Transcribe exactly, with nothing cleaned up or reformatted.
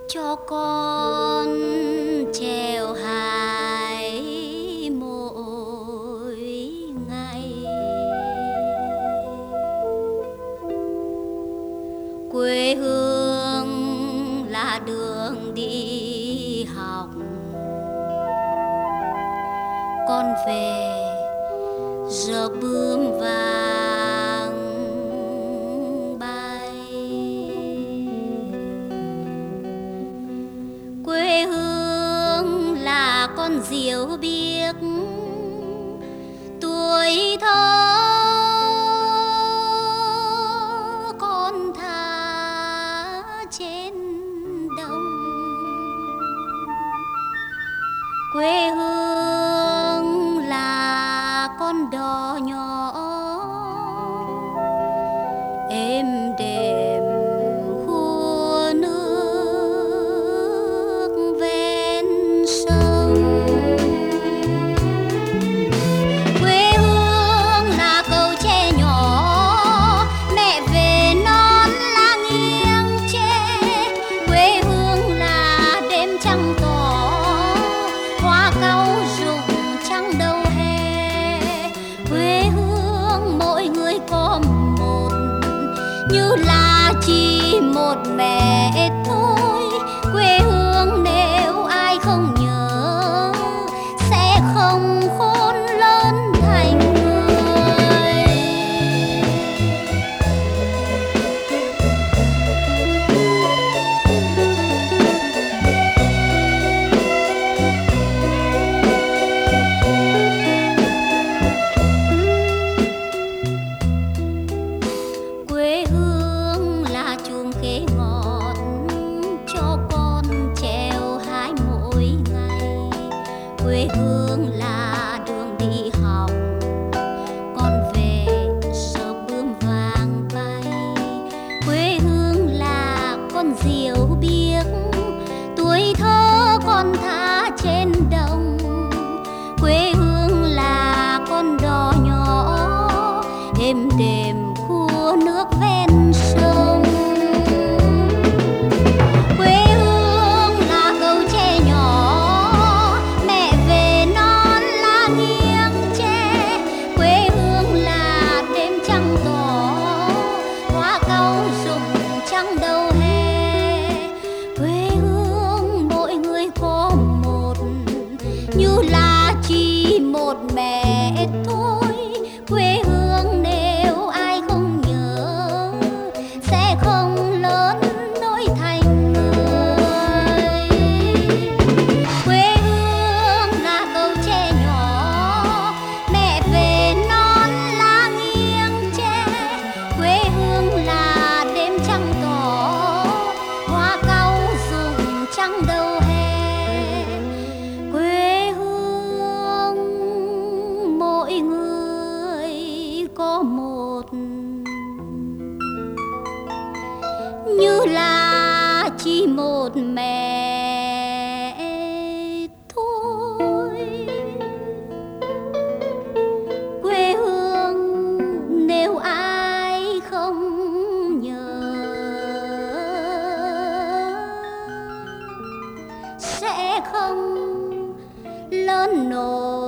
cho con trèo hái mỗi ngày. Quê hương là đường đi học, con về giờ bướm vàng bay. Quê hương là con diều biếc tuổi thơ con thả trên đồng. Quê hương là con đò nhỏ êm đềm khua nước ven sông. Quê hương là cầu tre nhỏ mẹ về non lá nghiêng tre. Quê hương là đêm trăng tỏ hoa cau rụng trăng đầu hè. Quê hương mỗi người có một như là chỉ một mẹ thôi. Quê hương nếu ai không nhớ sẽ không khôn lớn thành người. Quê hương là chuông khế ngọt cho con trèo hái mỗi ngày. Quê hương là đường đi học, con về giờ bướm vàng bay. Quê hương là con diều biếc tuổi thơ con thả trên đồng. Quê hương là con đò nhỏ êm đềm khua nước ven sông. Quê hương là cầu tre nhỏ mẹ về non lá nghiêng tre. Quê hương là đêm trăng tỏ hoa cau rụng trăng đầu hè. Quê hương mỗi người có một như là chỉ một mẹ thôi. Quê hương nếu ai không nhớ sẽ không lớn nổi thành người. Quê hương là cầu tre nhỏ mẹ về non lá nghiêng tre. Quê hương là đêm trăng tỏ hoa cau rụng trăng đầu hè. Quê hương mỗi người có một như là chỉ một mẹ thôi. Quê hương nếu ai không nhớ sẽ không lớn nổi